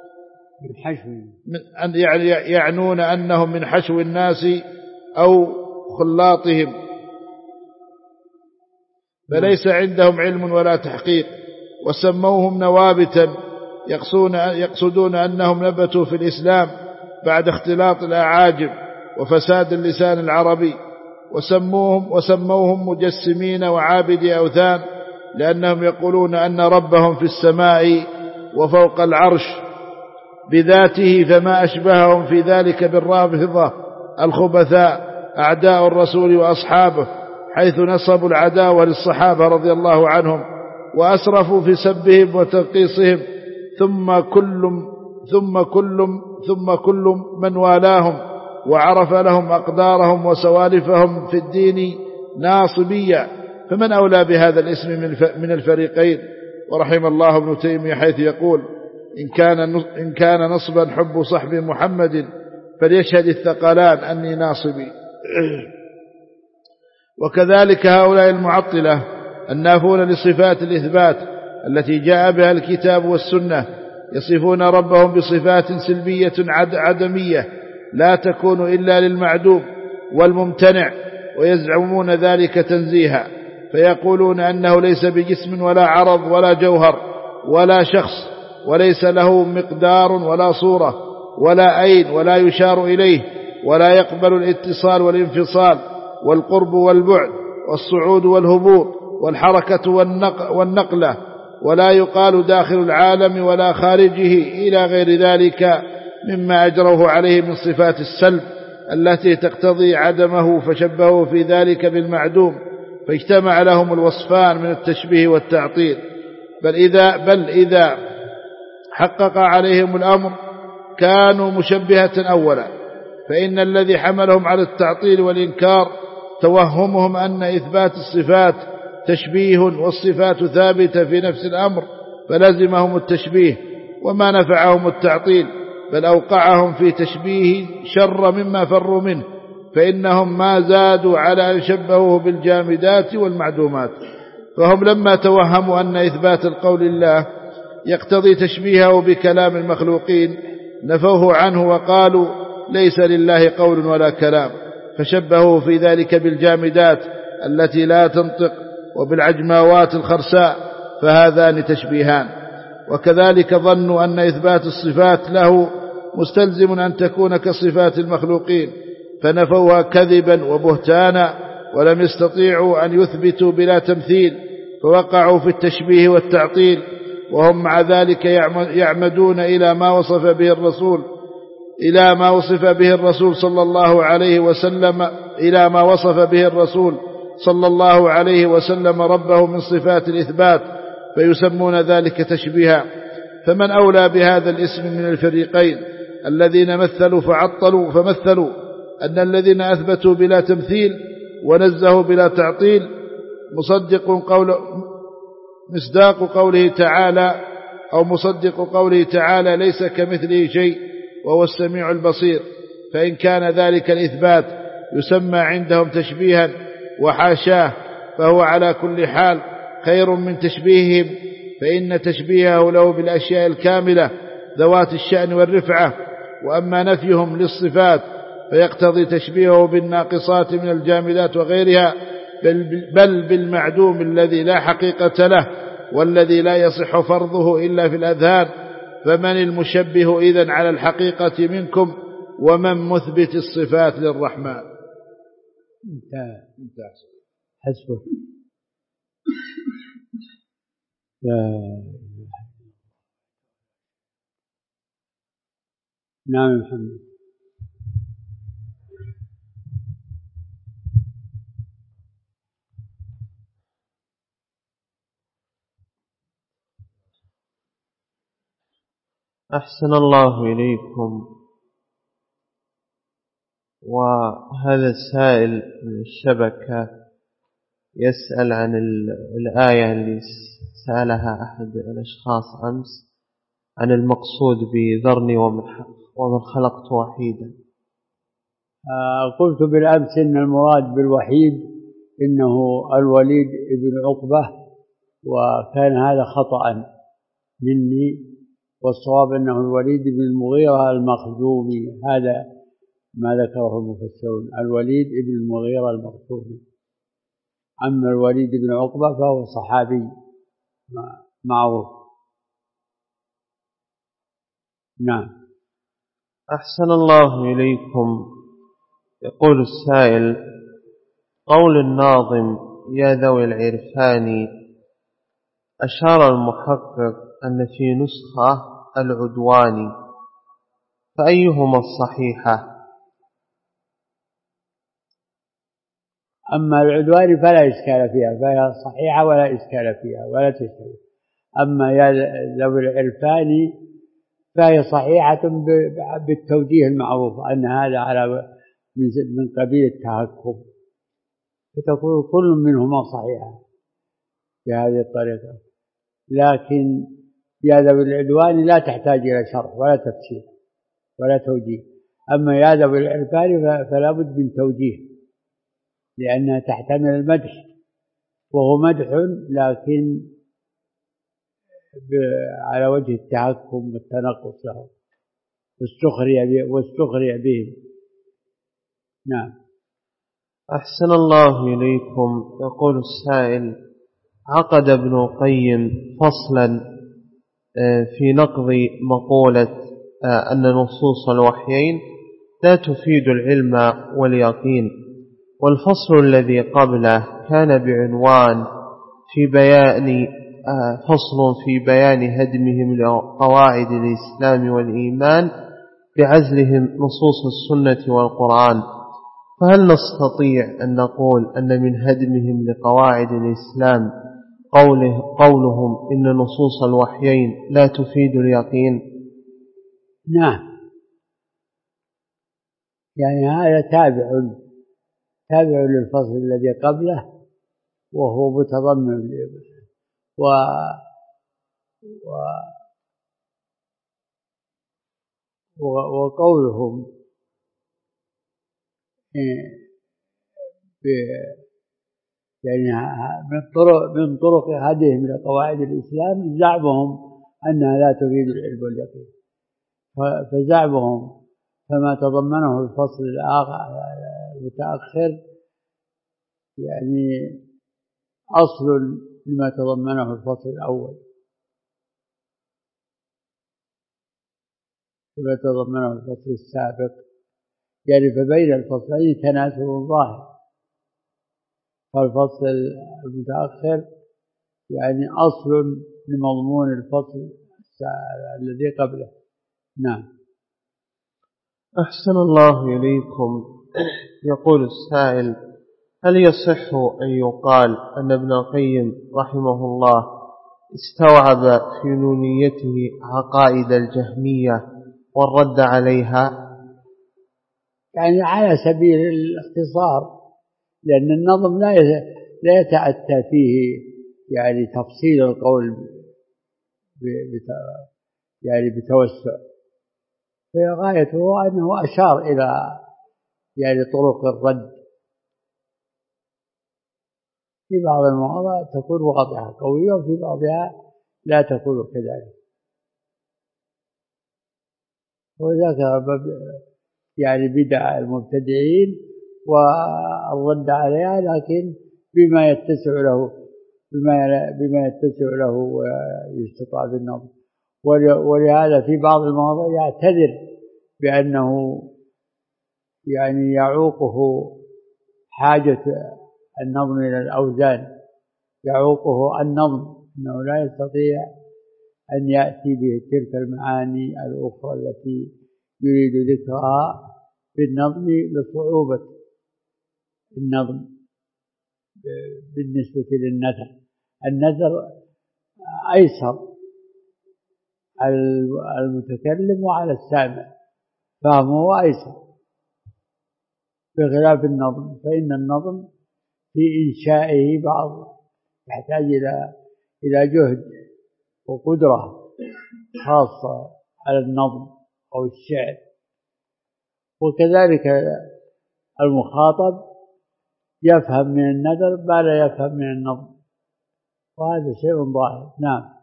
يعنون أنهم من حشو الناس أو خلاطهم، فليس عندهم علم ولا تحقيق. وسموهم نوابتا، يقصدون أنهم نبتوا في الإسلام بعد اختلاط الأعاجم وفساد اللسان العربي. وسموهم مجسمين وعابدي أوثان، لأنهم يقولون أن ربهم في السماء وفوق العرش بذاته، فما أشبههم في ذلك بالرافضة الخبثاء أعداء الرسول وأصحابه، حيث نصبوا العداوة للصحابة رضي الله عنهم، وأسرفوا في سبهم وتنقيصهم، ثم كل من والاهم وعرف لهم أقدارهم وسوالفهم في الدين ناصبية، فمن أولى بهذا الاسم من الفريقين؟ ورحم الله ابن تيمية حيث يقول: إن كان نصبا حب صحب محمد، فليشهد الثقلان أني ناصبي. وكذلك هؤلاء المعطلة النافون لصفات الإثبات التي جاء بها الكتاب والسنة يصفون ربهم بصفات سلبية عدمية لا تكون إلا للمعدوم والممتنع، ويزعمون ذلك تنزيها، فيقولون أنه ليس بجسم ولا عرض ولا جوهر ولا شخص، وليس له مقدار ولا صورة ولا عين ولا يشار إليه، ولا يقبل الاتصال والانفصال والقرب والبعد والصعود والهبوط والحركة والنقلة، ولا يقال داخل العالم ولا خارجه إلى غير ذلك مما أجروه عليه من صفات السلب التي تقتضي عدمه، فشبهوا في ذلك بالمعدوم، فاجتمع لهم الوصفان من التشبيه والتعطيل. بل إذا حقق عليهم الأمر كانوا مشبهة أولا، فإن الذي حملهم على التعطيل والإنكار توهمهم أن إثبات الصفات تشبيه والصفات ثابتة في نفس الأمر، فلزمهم التشبيه وما نفعهم التعطيل، بل أوقعهم في تشبيه شر مما فروا منه، فإنهم ما زادوا على أن شبهوه بالجامدات والمعدومات. فهم لما توهموا أن إثبات القول لله يقتضي تشبيهه بكلام المخلوقين نفوه عنه وقالوا ليس لله قول ولا كلام، فشبهوه في ذلك بالجامدات التي لا تنطق وبالعجماوات الخرساء، فهذان تشبيهان. وكذلك ظنوا أن إثبات الصفات له مستلزم أن تكون كصفات المخلوقين، فنفوها كذبا وبهتانا، ولم يستطيعوا أن يثبتوا بلا تمثيل، فوقعوا في التشبيه والتعطيل، وهم مع ذلك يعمدون إلى ما وصف به الرسول صلى الله عليه وسلم ربه من صفات الإثبات، فيسمون ذلك تشبيها. فمن أولى بهذا الاسم من الفريقين الذين مثلوا فعطلوا، فمثلوا أن الذين أثبتوا بلا تمثيل ونزهوا بلا تعطيل مصداق قوله تعالى ليس كمثله شيء وهو السميع البصير، فإن كان ذلك الإثبات يسمى عندهم تشبيها وحاشاه، فهو على كل حال خير من تشبيههم، فإن تشبيهه له بالأشياء الكاملة ذوات الشأن والرفعة. وأما نفيهم للصفات فيقتضي تشبيهه بالناقصات من الجامدات وغيرها، بل بالمعدوم الذي لا حقيقة له والذي لا يصح فرضه إلا في الأذهان. فمن المشبه إذن على الحقيقة منكم، ومن مثبت الصفات للرحمن؟ انتهى حسبه. نعم محمد. أحسن الله إليكم. وهذا السائل من الشبكة يسأل عن الآية اللي سألها أحد الأشخاص أمس عن المقصود بذرني ومن خلقت وحيدا. قلت بالأمس إن المراد بالوحيد إنه الوليد ابن عقبة، وكان هذا خطأ مني، والصواب أنه الوليد بن المغيرة المخزومي، هذا ما ذكره المفسرون، الوليد بن المغيرة المخزومي. أما الوليد بن عقبة فهو صحابي معروف. نعم. أحسن الله إليكم. يقول السائل: قول الناظم يا ذوي العرفان، أشار المحقق أن في نسخة العدوان، فأيهما الصحيحة؟ أما العدوان فلا إشكال فيها، فهي صحيحة ولا إشكال فيها ولا تشكل. أما يا ذوي العرفان فهي صحيحة بالتوجيه المعروف أن هذا على من قبيل التهكم، فتكون كل منهما صحيحة بهذه الطريقة. لكن يا ذوي العدوان لا تحتاج إلى شرح ولا تفسير ولا توجيه، أما يا ذوي العرفان فلا بد من توجيه، لأنها تحتمل المدح، وهو مدح لكن على وجه التهكم والتنقص له والسخرية بهم. نعم. أحسن الله إليكم. يقول السائل: عقد ابن القيم فصلا في نقض مقولة أن نصوص الوحيين لا تفيد العلم واليقين، والفصل الذي قبله كان بعنوان فصل في بيان هدمهم لقواعد الإسلام والإيمان بعزلهم نصوص السنة والقرآن. فهل نستطيع أن نقول أن من هدمهم لقواعد الإسلام قولهم إن نصوص الوحيين لا تفيد اليقين؟ نعم، يعني هذا تابع للفصل الذي قبله، وهو متضمن وقولهم يعني من طرق هديهم لقواعد الإسلام زعمهم أنها لا تفيد العلم واليقين، فزعمهم فما تضمنه الفصل المتأخر يعني أصل لما تضمنه الفصل الأول، لما تضمنه الفصل السابق، يعني فبين الفصلين تناسب ظاهر. فالفصل المتأخر يعني أصل لمضمون الفصل الذي قبله. نعم. أحسن الله إليكم. يقول السائل: هل يصح أن يقال أن ابن القيم رحمه الله استوعب في نونيته عقائد الجهمية والرد عليها؟ يعني على سبيل الاختصار، لأن النظم لا يتأتى فيه يعني تفصيل القول يعني بتوسع، فغايته أنه أشار إلى يعني طرق الرد في بعض المواضع تكون واضحة قوية، وفي بعضها لا تكون كذلك، وذاك يعني بدع المبتدعين والرد عليها، لكن بما يتسع له ويستطاع بالنظم. ولهذا في بعض المواضع يعتذر بأنه يعني يعوقه حاجة النظم إلى الأوزان، يعوقه النظم، أنه لا يستطيع أن يأتي بتلك المعاني الأخرى التي يريد ذكرها بالنظم لصعوبة النظم بالنسبة للنثر. النثر أيسر على المتكلم وعلى السامع، فهمه أيسر بخلاف النظم، فإن النظم في إنشائه بعض يحتاج إلى جهد وقدرة خاصة على النظم أو الشعر، وكذلك المخاطب يفهم من النثر ما لا يفهم من النظم، وهذا شيء ظاهر. نعم.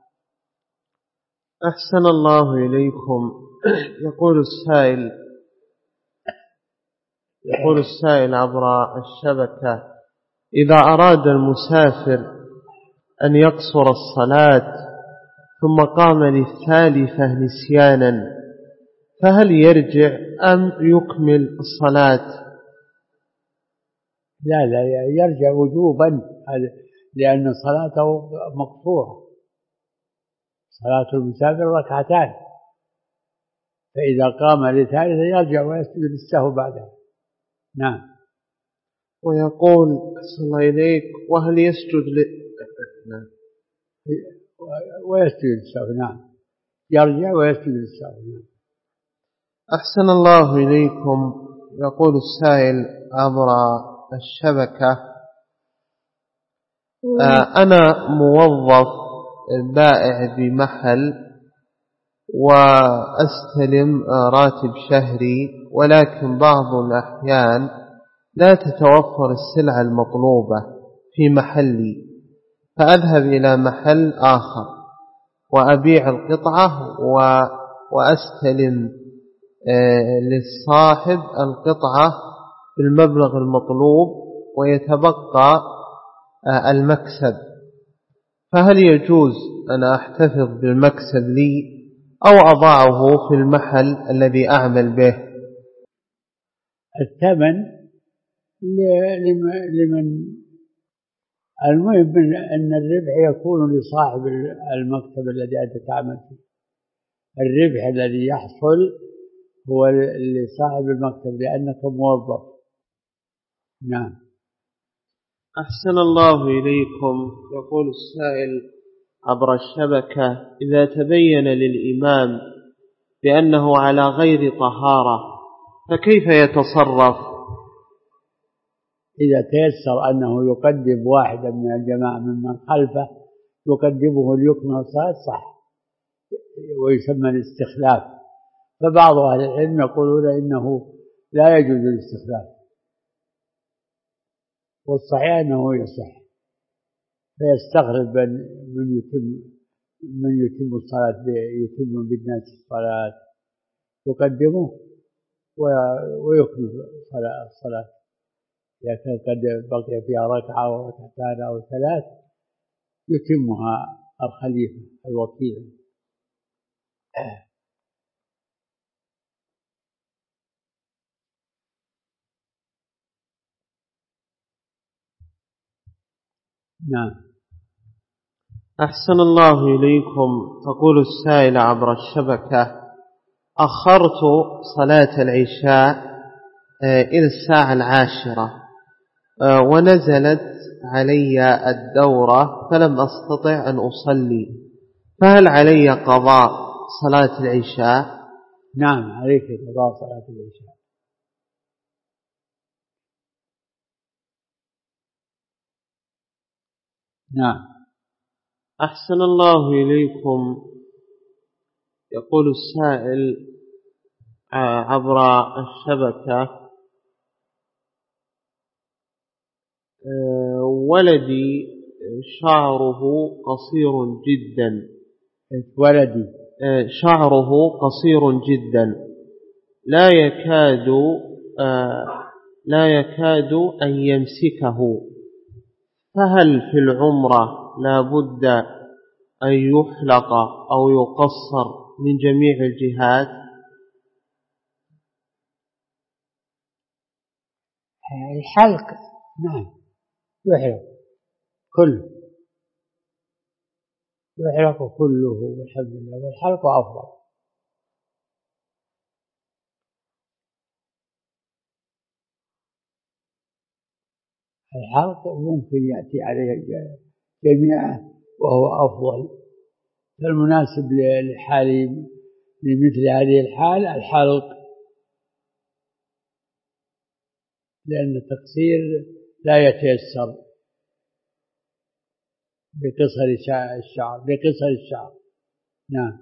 أحسن الله إليكم. يقول السائل عبر الشبكة: إذا أراد المسافر أن يقصر الصلاة ثم قام للثالثة نسيانا، فهل يرجع أم يكمل الصلاة؟ لا يرجع وجوبا، لأن صلاته مقصورة، صلاة المسافر ركعتان، فإذا قام لثالثة يرجع ويسجد للسهو بعدها. نعم. ويقول: أحسن الله إليك، وهل يسجد نعم. ويسجد للسهو. نعم، يرجع ويسجد للسهو. نعم. أحسن الله إليكم. يقول السائل عبر الشبكة: أنا موظف بائع بمحل وأستلم راتب شهري ولكن بعض الأحيان لا تتوفر السلعة المطلوبة في محلي، فأذهب إلى محل آخر وأبيع القطعة وأستلم للصاحب القطعة بالمبلغ المطلوب ويتبقى المكسب، فهل يجوز أن أحتفظ بالمكسب لي أو أضعه في المحل الذي أعمل به؟ الثمن لمن المهم أن الربح يكون لصاحب المكتب الذي أنت تعمل فيه. الربح الذي يحصل هو لصاحب المكتب لأنك موظف. نعم. أحسن الله إليكم. يقول السائل عبر الشبكة: إذا تبين للإمام بأنه على غير طهارة فكيف يتصرف؟ إذا تيسر أنه يقدم واحدا من الجماعة ممن خلفه يقدمه ليكمل الصلاة صح، ويسمى الاستخلاف. فبعض أهل العلم يقولون إنه لا يجوز الاستخلاف، والصحيح أنه يصح، فيستغرب من يتم الصلاة، يتم بالناس الصلاة، يقدمه ويكمل الصلاة. إذا كان قد بقي فيها ركعة أو ركعتان أو ثلاث يتمها الخليفة الوكيل. نعم. أحسن الله إليكم. تقول السائل عبر الشبكة: أخرت صلاة العشاء إلى الساعة 10 ونزلت علي الدورة فلم أستطع أن أصلي، فهل علي قضاء صلاة العشاء؟ نعم، عليك قضاء صلاة العشاء. نعم. أحسن الله إليكم. يقول السائل عبر الشبكة: ولدي شعره قصير جدا. ولدي شعره قصير جدا لا يكاد أن يمسكه، فهل في العمرة لا بد أن يحلق أو يقصر من جميع الجهات؟ الحلق نعم يحلق كله، يحلق كله والحمد لله، والحلق أفضل. الحلق ممكن يأتي عليه جميعا وهو أفضل، فالمناسب لمثل هذه الحال الحلق، لأن التقصير لا يتيسر بقصر الشعر. نعم.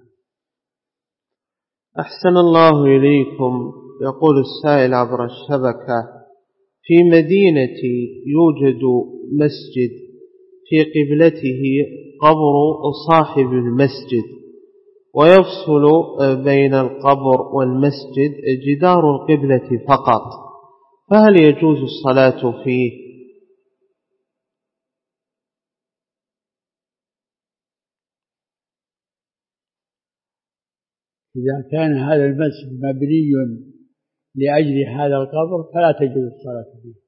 أحسن الله إليكم. يقول السائل عبر الشبكة: في مدينتي يوجد مسجد في قبلته قبر صاحب المسجد، ويفصل بين القبر والمسجد جدار القبلة فقط، فهل يجوز الصلاة فيه؟ إذا كان هذا المسجد مبني لأجل هذا القبر فلا تجوز الصلاة فيه.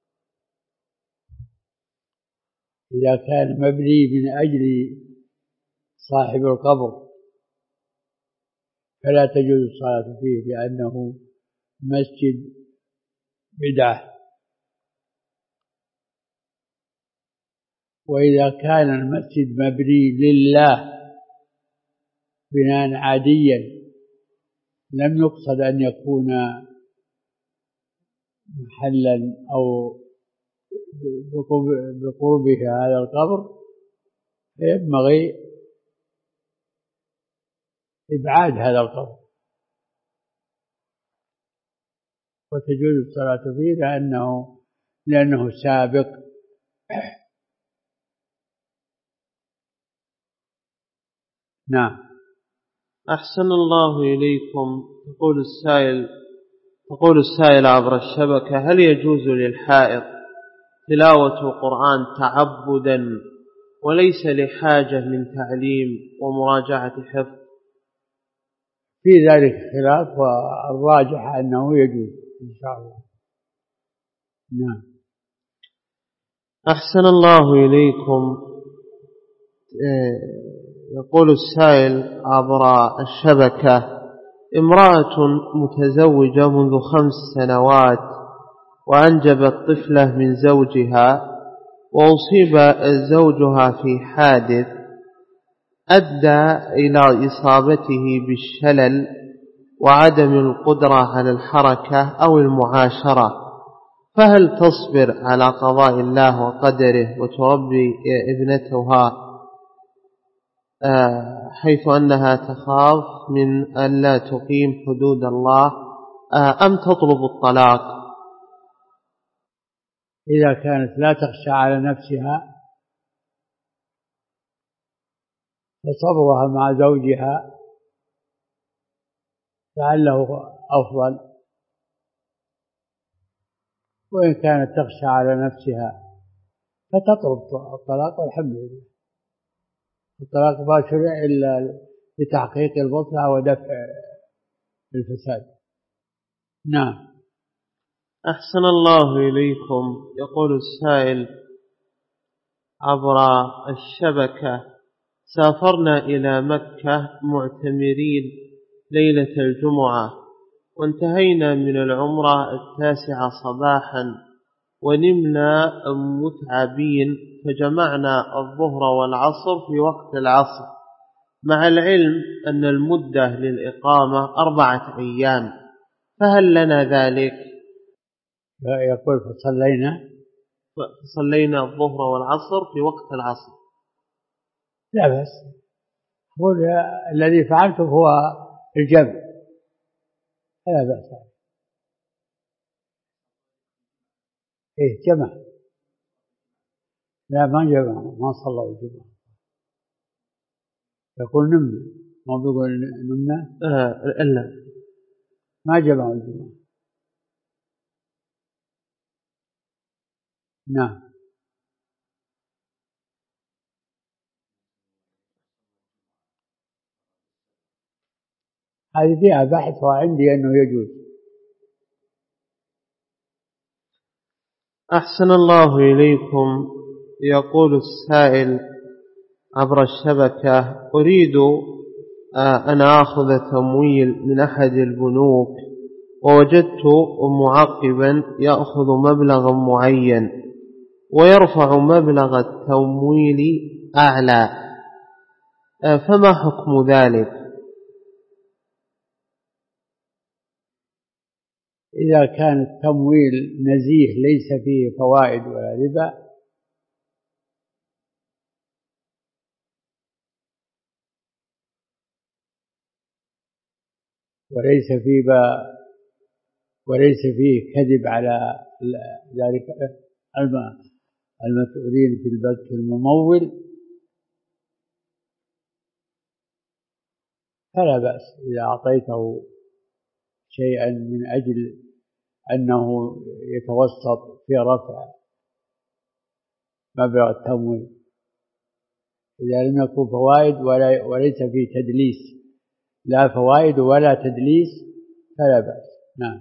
إذا كان مبني من أجل صاحب القبر فلا تجوز الصلاة فيه، لأنه مسجد بدعة. وإذا كان المسجد مبني لله بناء عاديا لم يقصد أن يكون محلا أو بقربه هذا القبر، فينبغي إبعاد هذا القبر. وتجوز الصلاة فيه لأنه سابق. نعم. أحسن الله إليكم. تقول السائل عبر الشبكة: هل يجوز للحائض تلاوة القرآن تعبدا وليس لحاجة من تعليم ومراجعة حفظ؟ في ذلك خلاف، والراجح أنه يجوز إن شاء الله. نعم. أحسن الله إليكم. يقول السائل عبر الشبكة: امرأة متزوجة منذ 5 سنوات وأنجبت طفلة من زوجها، وأصيب زوجها في حادث أدى إلى إصابته بالشلل وعدم القدرة على الحركة أو المعاشرة، فهل تصبر على قضاء الله وقدره وتربي ابنتها حيث أنها تخاف من أن لا تقيم حدود الله، أم تطلب الطلاق؟ إذا كانت لا تخشى على نفسها فصبرها مع زوجها لعله أفضل، وإن كانت تخشى على نفسها فتطلب الطلاق، والحمد لله. الطلاق ما شرع إلا لتحقيق المصلحة ودفع الفساد. نعم. أحسن الله إليكم. يقول السائل عبر الشبكة: سافرنا إلى مكة معتمرين ليلة الجمعة، وانتهينا من العمرة 9 صباحا، ونمنا متعبين، فجمعنا الظهر والعصر في وقت العصر، مع العلم أن المدة للإقامة 4 أيام، فهل لنا ذلك؟ يقول فصلينا الظهر والعصر في وقت العصر. لا بس قل الذي فعلته هو الجمع، لا بأس. جمع. لا ما جمع، ما صلوا الجمعة. يقول نمنا، ما بيقول نمنا. لا ما جمعوا الجمعة. نعم. هذه فيها بحث، وعندي أنه يجوز. أحسن الله إليكم. يقول السائل عبر الشبكة: أريد أن أخذ تمويل من أحد البنوك، ووجدت معقبا يأخذ مبلغا معين ويرفع مبلغ التمويل أعلى، فما حكم ذلك؟ إذا كان التمويل نزيه ليس فيه فوائد ولا ربا وليس فيه كذب على ذلك المسؤولين في البنك الممول، فلا بأس إذا أعطيته شيئا من أجل أنه يتوسط في رفع مبلغ التمويل، إذا لم يكن فوائد وليس فيه تدليس، لا فوائد ولا تدليس، فلا بأس. نعم.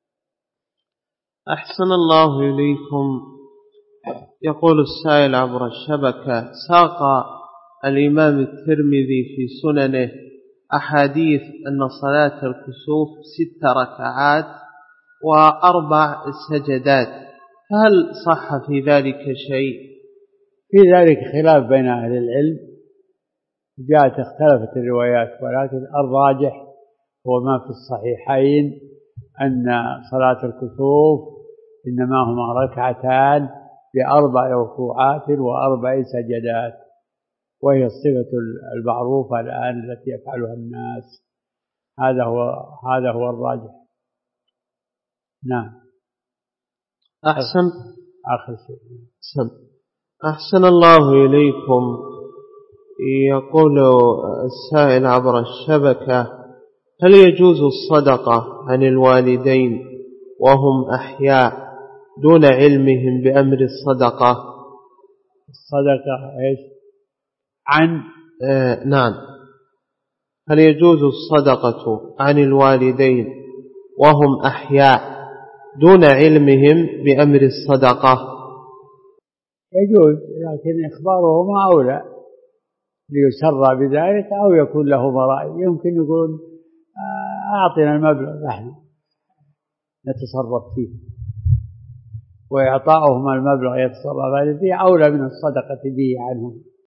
أحسن الله إليكم. يقول السائل عبر الشبكة: ساق الإمام الترمذي في سننه أحاديث أن صلاة الكسوف 6 ركعات و4 سجدات، فهل صح في ذلك شيء؟ في ذلك خلاف بين أهل العلم، اختلفت الروايات، ولكن الراجح هو ما في الصحيحين أن صلاة الكسوف إنما هما 2 ركعتان ب4 ركوعات و4 سجدات، وهي الصفة المعروفة الآن التي يفعلها الناس. هذا هو الراجح. نعم. أحسن. آخر شيء. أحسن الله إليكم. يقول السائل عبر الشبكة: هل يجوز الصدقة عن الوالدين وهم أحياء دون علمهم بأمر الصدقة؟ الصدقة إيش؟ عن نعم. هل يجوز الصدقة عن الوالدين وهم أحياء دون علمهم بأمر الصدقة؟ يجوز، لكن إخبارهما أولى ليسر بذلك، أو يكون له مرائي. يمكن يقول أعطنا المبلغ نحن نتصرف فيه، وإعطاؤهما المبلغ يتصرف فيه أولى من الصدقة به عنهم.